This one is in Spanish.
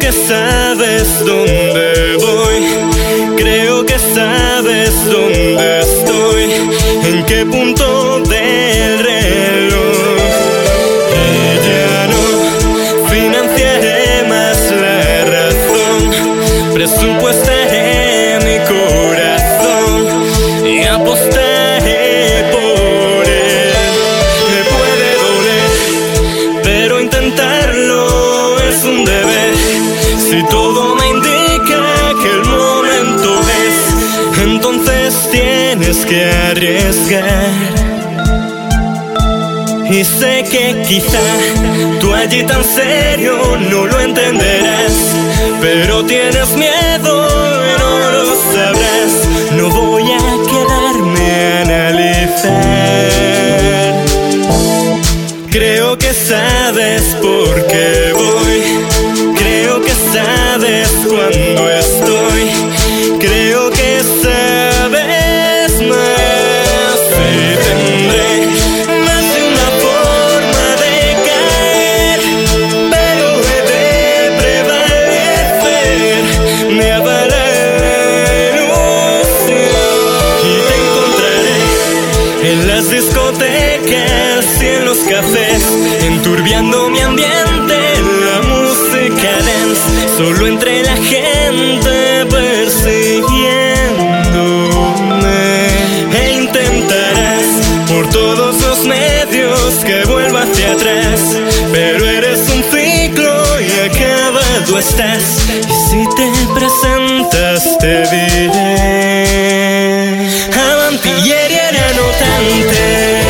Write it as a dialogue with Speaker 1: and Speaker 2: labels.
Speaker 1: que sabes dónde voy, creo que sabes dónde estoy, en qué punto del reloj. Y ya no financiaré más la razón, presupuestaré mi corazón y apostaré por él. Me puede doler, pero intentarlo es un deber. Si todo me indica que el momento es, entonces tienes que arriesgar. Y sé que quizá tú allí tan serio no lo entenderás, pero tienes miedo y no lo sabrás. No voy a quedarme a analizar. Creo que sabes por qué voy, creo que sabes cuando estoy, creo que sabes más. Y tendré más de una forma de caer, pero he de prevalecer. Me avala la ilusión y te encontraré en las discotecas y en los cafés, enturbiando mi ambiente, la música dance, solo entre la gente persiguiéndome. E intentarás por todos los medios que vuelva hacia atrás, pero eres un ciclo y acabado estás. Y si te presentas te diré avanti ieri era notante.